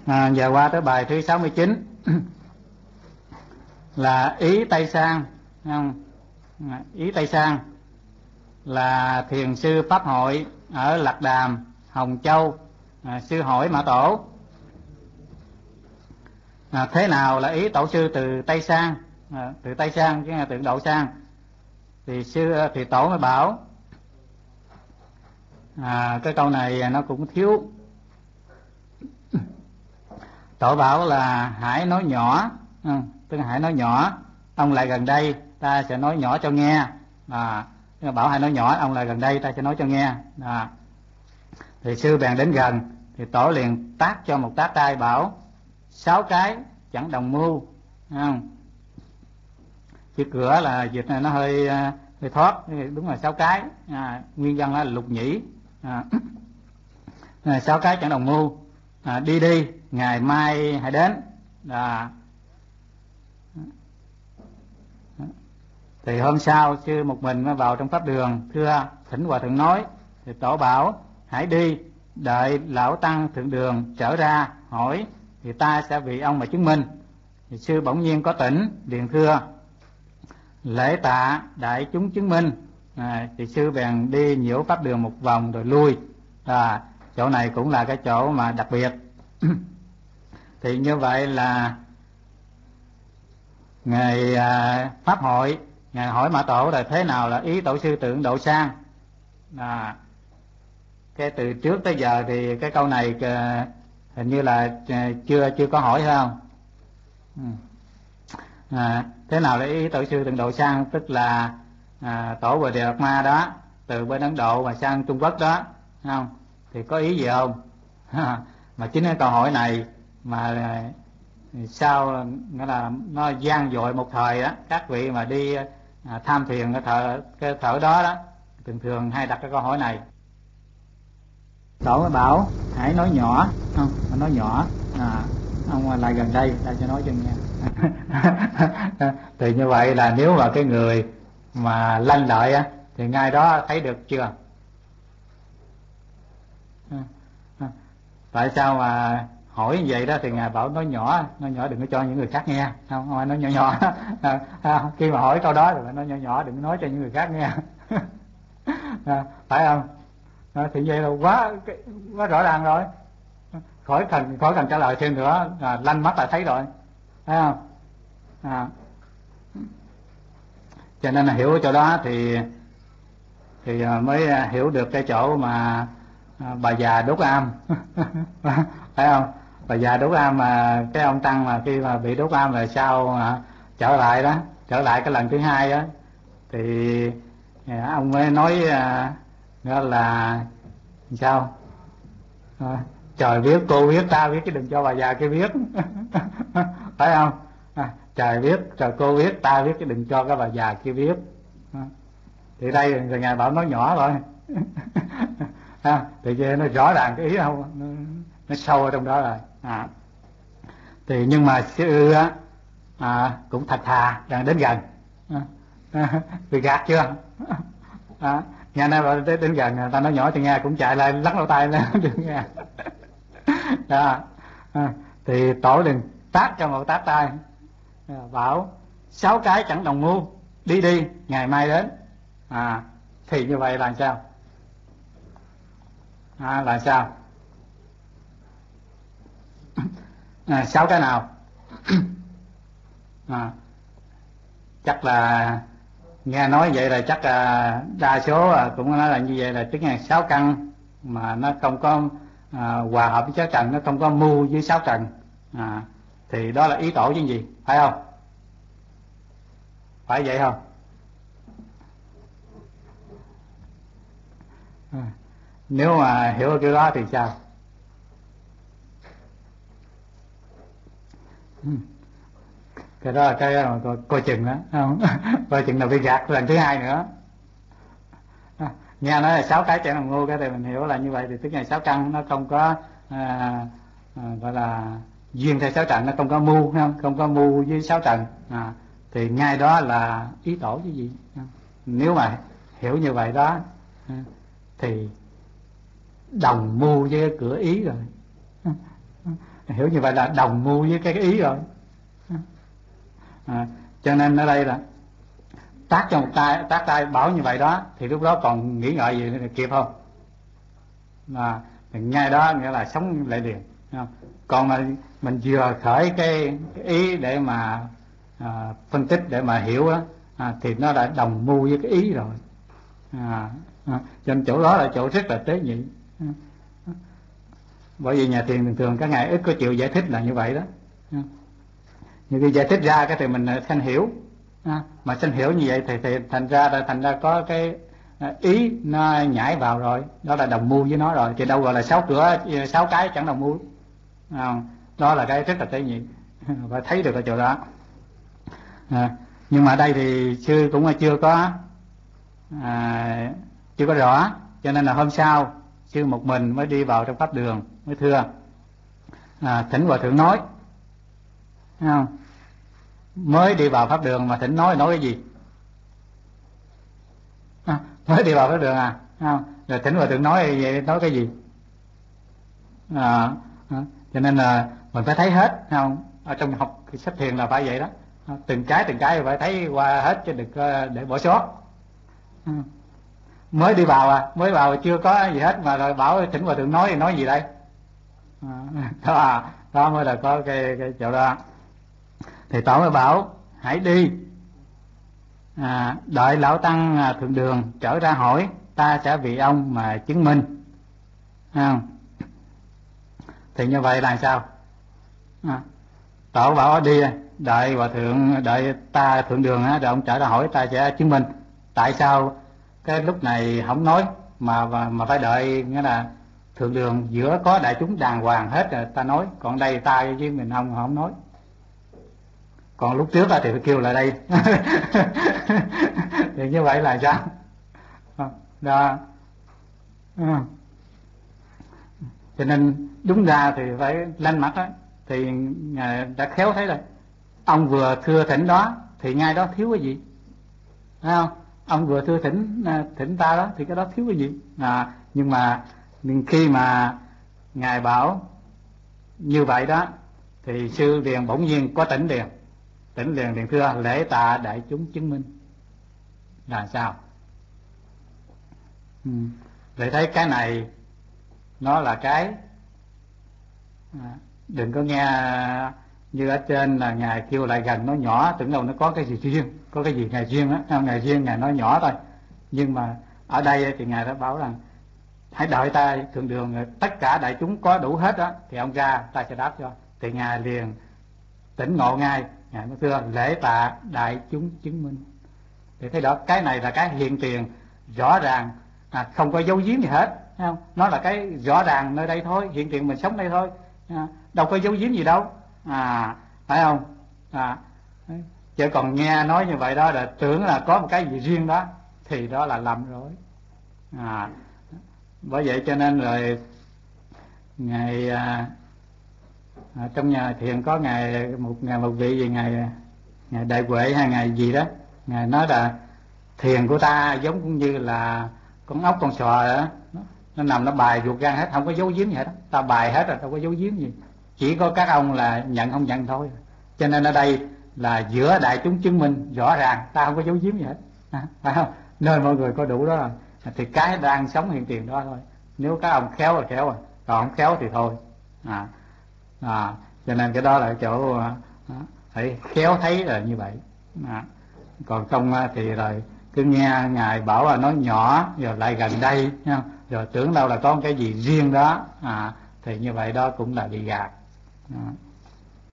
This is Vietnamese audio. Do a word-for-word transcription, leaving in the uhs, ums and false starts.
À, giờ qua tới bài thứ sáu mươi chín là ý Tây Sang. Ý Tây Sang là thiền sư Pháp Hội ở Lạc Đàm, Hồng Châu, à, sư hỏi Mã Tổ: à, thế nào là ý tổ sư từ Tây Sang? À, từ Tây Sang chứ là từ Độ Sang. Thì sư thì tổ mới bảo, à, cái câu này nó cũng thiếu. Tổ bảo là hãy nói nhỏ, ừ, tức là hãy nói nhỏ, ông lại gần đây ta sẽ nói nhỏ cho nghe. À, bảo hãy nói nhỏ, ông lại gần đây ta sẽ nói cho nghe. À, thì sư bèn đến gần, thì tổ liền tát cho một tát tay, bảo: sáu cái chẳng đồng mưu. Không? Chữ cửa là dịch này nó hơi hơi thoát, đúng là sáu cái. À, nguyên văn là lục nhĩ. À, sáu cái chẳng đồng mưu. À, đi đi, ngày mai hãy đến. À, thì hôm sau sư một mình mới vào trong pháp đường, thưa thỉnh hòa thượng nói. Thì tổ bảo: hãy đi, đợi lão tăng thượng đường trở ra hỏi, thì ta sẽ vì ông mà chứng minh. Thì sư bỗng nhiên có tỉnh, liền thưa: lễ tạ đại chúng chứng minh. À, thì sư bèn đi nhiễu pháp đường một vòng rồi lui. À, chỗ này cũng là cái chỗ mà đặc biệt. Thì như vậy là ngày à, Pháp Hội, ngài hỏi Mã Tổ là thế nào là ý tổ sư tượng Độ Sang. À, cái từ trước tới giờ thì cái câu này à, hình như là à, chưa chưa có hỏi phải không? Ừ. À, thế nào là ý tổ sư tượng Độ Sang, tức là à, tổ Bồ Đề Đạt Ma đó, từ bên Ấn Độ mà sang Trung Quốc đó, không? Thì có ý gì không? Mà chính cái câu hỏi này mà sao nghĩa là nó gian dội một thời á, các vị mà đi à, tham thiền cái thở cái thở đó đó thường thường hay đặt cái câu hỏi này. Tổ mới bảo hãy nói nhỏ, không mà nói nhỏ. À, ông lại gần đây ta cho nói cho nghe. Thì như vậy là nếu mà cái người mà lanh lợi á thì ngay đó thấy được chưa? Tại sao mà hỏi như vậy đó? Thì ngài bảo nói nhỏ, nói nhỏ đừng có cho những người khác nghe. Không, không phải nói nhỏ nhỏ. À, à, khi mà hỏi câu đó thì phải nói nhỏ nhỏ, đừng có nói cho những người khác nghe. À, phải không? À, thì vậy là quá quá rõ ràng rồi, khỏi cần khỏi cần trả lời thêm nữa, à, lanh mắt là thấy rồi, thấy không? À, cho nên là hiểu cái chỗ đó thì thì mới hiểu được cái chỗ mà à, bà già đốt am. Phải không? Bà già đốt am mà cái ông tăng mà khi mà bị đốt am rồi sao mà trở lại đó, trở lại cái lần thứ hai đó thì à, ông mới nói à, đó là sao? À, trời biết cô biết ta biết chứ đừng cho bà già kia biết. Phải không? À, trời biết, trời cô biết ta biết chứ đừng cho cái bà già kia biết. À, thì đây rồi ngài bảo nói nhỏ rồi. À, thì nó rõ ràng cái ý không, nó, nó sâu ở trong đó rồi. À, thì nhưng mà sư á à, cũng thật thà đang đến gần. À, à, bị gạt chưa? À, nghe nói bảo đến, đến gần ta nói nhỏ thì nghe cũng chạy lại lắc lỗ tai lên. Nghe. À, à, thì tổ liền tát cho một tát tay, à, bảo sáu cái chẳng đồng mưu, đi đi ngày mai đến. À, thì như vậy là sao? À, là sao? À, sáu cái nào? À, chắc là nghe nói vậy là chắc là đa số cũng nói là như vậy, là tức là sáu căn mà nó không có à, hòa hợp với sáu trần, nó không có mưu với sáu trần. À, thì đó là ý tổ chứ gì, phải không? Phải vậy không? À, nếu mà hiểu cái đó thì sao? Cái đó là cái mà coi, coi chừng đó, không? Coi chừng là bị gạt lần thứ hai nữa. À, nghe nói là sáu cái chẳng đồng mưu, cái thì mình hiểu là như vậy, thì tức là sáu căn nó không có à, à, gọi là duyên theo sáu trần, nó không có mưu, không không có mưu với sáu trần. À, thì ngay đó là ý tổ chứ gì. À, nếu mà hiểu như vậy đó à, thì đồng mưu với cửa ý rồi. hiểu như vậy là đồng mưu với cái ý rồi. À, cho nên ở đây là tác cho một tay, tác tay bảo như vậy đó, thì lúc đó còn nghĩ ngợi gì kịp không? Mà ngay đó nghĩa là sống lại liền. Không? Còn mà mình vừa khởi cái, cái ý để mà à, phân tích để mà hiểu đó, à, thì nó đã đồng mưu với cái ý rồi. À, à, cho nên chỗ đó là chỗ rất là tế nhị. À, bởi vì nhà thiền thường thường các ngài ít có chịu giải thích là như vậy đó. À, như khi giải thích ra cái thì mình thanh hiểu. À, mà thanh hiểu như vậy thì, thì thành ra là thành ra có cái ý nó nhảy vào rồi, đó là đồng mưu với nó rồi, thì đâu gọi là sáu cửa sáu cái chẳng đồng mưu. À, đó là cái rất là tế nhị, phải thấy được ở chỗ đó. À, nhưng mà ở đây thì sư cũng chưa có à, chưa có rõ, cho nên là hôm sau sư một mình mới đi vào trong pháp đường mới thưa à, thỉnh hòa thượng nói. Thấy không? Mới đi vào pháp đường mà thỉnh nói nói cái gì? À, mới đi vào pháp đường à? Không? Rồi thỉnh hòa thượng nói vậy nói cái gì? À, à, cho nên là mình phải thấy hết, không? Ở trong học sách thiền là phải vậy đó, từng cái từng cái phải thấy qua hết chứ đừng để bỏ sót. À, mới đi vào à, mới vào chưa có gì hết mà rồi bảo thỉnh hòa thượng nói thì nói gì đây? À, đó, đó mới là có cái cái chỗ đó. Thì tổ mới bảo hãy đi, à, đợi lão tăng à, thượng đường trở ra hỏi, ta sẽ vì ông mà chứng minh. À, thì như vậy là sao? À, tổ bảo đi đợi hòa thượng, đợi ta thượng đường á, rồi ông trở ra hỏi ta sẽ chứng minh. Tại sao cái lúc này không nói mà mà, mà phải đợi, nghĩa là thượng đường giữa có đại chúng đàng hoàng hết rồi ta nói, còn đây ta với mình không không nói. Còn lúc trước thì phải kêu lại đây. Thì như vậy là sao? Đó. À, cho nên đúng ra thì phải lanh mặt đó. Thì ngài đã khéo thấy rồi, ông vừa thưa thỉnh đó thì ngay đó thiếu cái gì? Thấy không? Ông vừa thưa thỉnh thỉnh ta đó thì cái đó thiếu cái gì? À, nhưng mà khi mà ngài bảo như vậy đó thì sư liền bỗng nhiên có tỉnh liền, tỉnh liền liền thưa lễ tạ đại chúng chứng minh. Là sao? Ừ. Để thấy cái này nó là cái à, đừng có nghe như ở trên là ngài kêu lại gần nói nhỏ, tưởng đâu nó có cái gì riêng, có cái gì ngài riêng á, ngài riêng ngài nói nhỏ thôi. Nhưng mà ở đây thì ngài đã bảo rằng hãy đợi ta thượng đường, tất cả đại chúng có đủ hết đó thì ông ra ta sẽ đáp cho. Thì ngài liền tỉnh ngộ ngay, ngài mới thưa lễ tạ đại chúng chứng minh. Thì thấy đó, cái này là cái hiện tiền rõ ràng, à, không có giấu giếm gì hết, thấy không? Nó là cái rõ ràng nơi đây thôi, hiện tiền mình sống đây thôi, à, đâu có giấu giếm gì đâu, à, phải không? À, chứ còn nghe nói như vậy đó là tưởng là có một cái gì riêng đó thì đó là lầm rồi. À, bởi vậy cho nên rồi ngày à, à, trong nhà thiền có ngày một ngày một vị gì ngày ngày đại huệ hay ngày gì đó, ngài nói là thiền của ta giống cũng như là con ốc con sò đó, nó, nó nằm nó bài ruột gan hết, không có giấu giếm gì hết đó. Ta bài hết rồi, đâu có giấu giếm gì, chỉ có các ông là nhận không nhận thôi. Cho nên ở đây là giữa đại chúng chứng minh rõ ràng, ta không có giấu giếm gì hết, à, phải không? Nơi mọi người có đủ đó rồi thì cái đang sống hiện tiền đó thôi. Nếu các ông khéo là khéo, còn không khéo thì thôi. À, à, cho nên cái đó là chỗ à, phải khéo thấy là như vậy. À, còn không thì rồi cứ nghe ngài bảo là nói nhỏ rồi lại gần đây, rồi tưởng đâu là có cái gì riêng đó, à, thì như vậy đó cũng là bị gạt. À.